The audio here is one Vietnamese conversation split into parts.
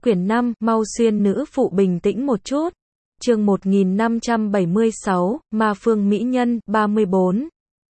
Quyển 5, mau xuyên nữ phụ bình tĩnh một chút. Chương 1576, Ma Phương Mỹ Nhân, 34.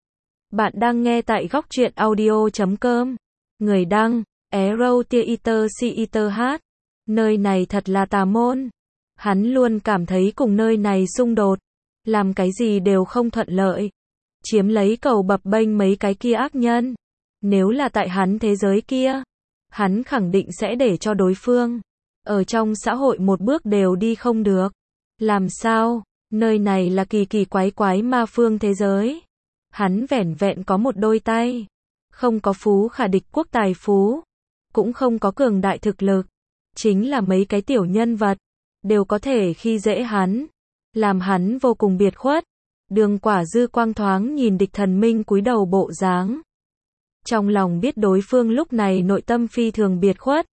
Bạn đang nghe tại góc truyện audio.com. Người đăng, Arrow Theater CETH. Nơi này thật là tà môn. Hắn luôn cảm thấy cùng nơi này xung đột. Làm cái gì đều không thuận lợi. Chiếm lấy cầu bập bênh mấy cái kia ác nhân. Nếu là tại hắn thế giới kia, hắn khẳng định sẽ để cho đối phương ở trong xã hội một bước đều đi không được. Làm sao? Nơi này là kỳ kỳ quái quái ma phương thế giới. Hắn vẻn vẹn có một đôi tay. Không có phú khả địch quốc tài phú. Cũng không có cường đại thực lực. Chính là mấy cái tiểu nhân vật. Đều có thể khi dễ hắn. Làm hắn vô cùng biệt khuất. Đường Quả Dư quang thoáng nhìn Địch Thần Minh cúi đầu bộ dáng. Trong lòng biết đối phương lúc này nội tâm phi thường biệt khuất.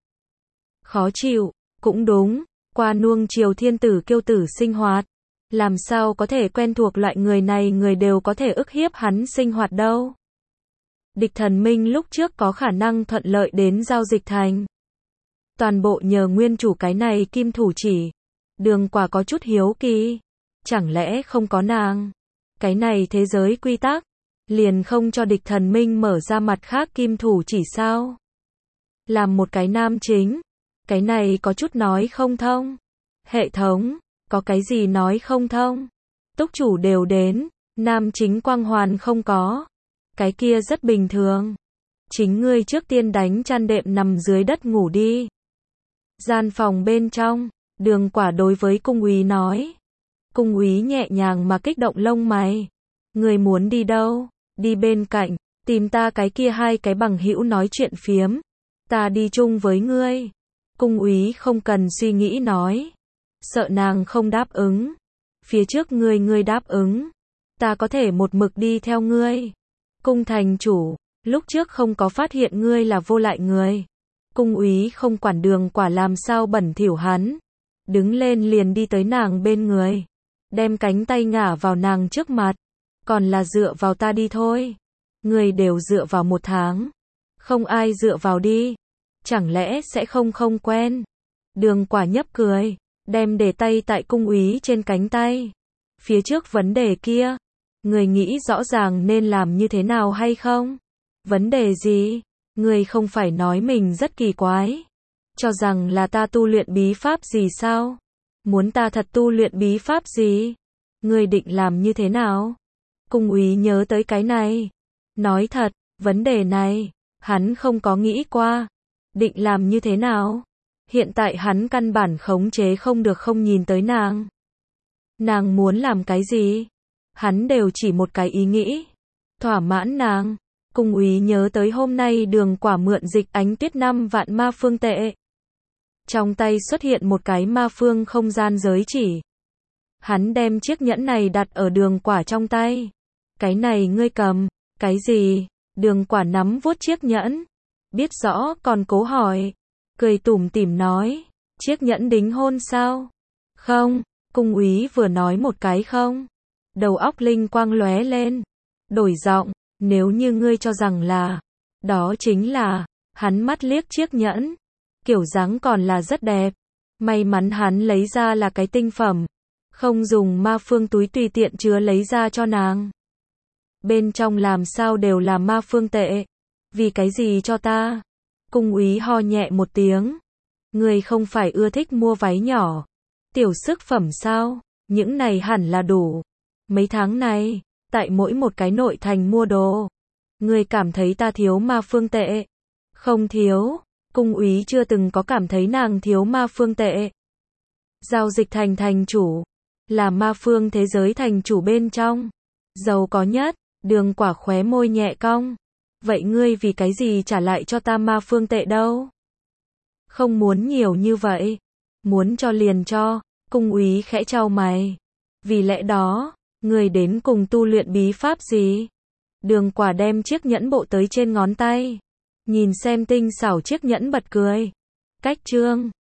Khó chịu, cũng đúng, qua nuông chiều thiên tử kiêu tử sinh hoạt. Làm sao có thể quen thuộc loại người này, người đều có thể ức hiếp hắn sinh hoạt đâu. Địch Thần Minh lúc trước có khả năng thuận lợi đến giao dịch thành. Toàn bộ nhờ nguyên chủ cái này kim thủ chỉ. Đường Quả có chút hiếu kỳ. Chẳng lẽ không có nàng? Cái này thế giới quy tắc. Liền không cho Địch Thần Minh mở ra mặt khác kim thủ chỉ sao? Làm một cái nam chính. Cái này có chút nói không thông. Hệ thống, có cái gì nói không thông? Túc chủ đều đến, nam chính quang hoàn không có. Cái kia rất bình thường. Chính ngươi trước tiên đánh chăn đệm nằm dưới đất ngủ đi. Gian phòng bên trong, Đường Quả đối với cung úy nói. Cung úy nhẹ nhàng mà kích động lông mày. Ngươi muốn đi đâu? Đi bên cạnh, tìm ta cái kia hai cái bằng hữu nói chuyện phiếm. Ta đi chung với ngươi. Cung úy không cần suy nghĩ nói. Sợ nàng không đáp ứng. Phía trước ngươi đáp ứng. Ta có thể một mực đi theo ngươi. Cung thành chủ, lúc trước không có phát hiện ngươi là vô lại người. Cung úy không quản Đường Quả làm sao bẩn thỉu hắn. Đứng lên liền đi tới nàng bên người. Đem cánh tay ngả vào nàng trước mặt. Còn là dựa vào ta đi thôi. Người đều dựa vào một tháng. Không ai dựa vào đi. Chẳng lẽ sẽ không quen. Đường Quả nhấp cười. Đem để tay tại cung úy trên cánh tay. Phía trước vấn đề kia. Người nghĩ rõ ràng nên làm như thế nào hay không? Vấn đề gì? Người không phải nói mình rất kỳ quái. Cho rằng là ta tu luyện bí pháp gì sao? Muốn ta thật tu luyện bí pháp gì? Người định làm như thế nào? Cung úy nhớ tới cái này. Nói thật, vấn đề này, hắn không có nghĩ qua. Định làm như thế nào? Hiện tại hắn căn bản khống chế không được không nhìn tới nàng. Nàng muốn làm cái gì? Hắn đều chỉ một cái ý nghĩ. Thỏa mãn nàng. Cung úy nhớ tới hôm nay Đường Quả mượn dịch ánh tuyết 5 vạn ma phương tệ. Trong tay xuất hiện một cái ma phương không gian giới chỉ. Hắn đem chiếc nhẫn này đặt ở Đường Quả trong tay. Cái này ngươi cầm. Cái gì? Đường Quả nắm vuốt chiếc nhẫn. Biết rõ còn cố hỏi. Cười tủm tỉm nói. Chiếc nhẫn đính hôn sao? Không. Cung úy vừa nói một cái không. Đầu óc linh quang lóe lên. Đổi giọng. Nếu như ngươi cho rằng là. Đó chính là. Hắn mắt liếc chiếc nhẫn. Kiểu dáng còn là rất đẹp. May mắn hắn lấy ra là cái tinh phẩm. Không dùng ma phương túi tùy tiện chứa lấy ra cho nàng. Bên trong làm sao đều là ma phương tệ. Vì cái gì cho ta? Cung úy ho nhẹ một tiếng. Người không phải ưa thích mua váy nhỏ. Tiểu sức phẩm sao? Những này hẳn là đủ. Mấy tháng này, tại mỗi một cái nội thành mua đồ. Người cảm thấy ta thiếu ma phương tệ? Không thiếu. Cung úy chưa từng có cảm thấy nàng thiếu ma phương tệ. Giao dịch thành thành chủ. Là ma phương thế giới thành chủ bên trong. Giàu có nhất. Đường Quả khóe môi nhẹ cong. Vậy ngươi vì cái gì trả lại cho ta ma phương tệ đâu? Không muốn nhiều như vậy. Muốn cho liền cho. Cung úy khẽ chau mày. Vì lẽ đó, ngươi đến cùng tu luyện bí pháp gì? Đường Quả đem chiếc nhẫn bộ tới trên ngón tay. Nhìn xem tinh xảo chiếc nhẫn bật cười. Cách chương.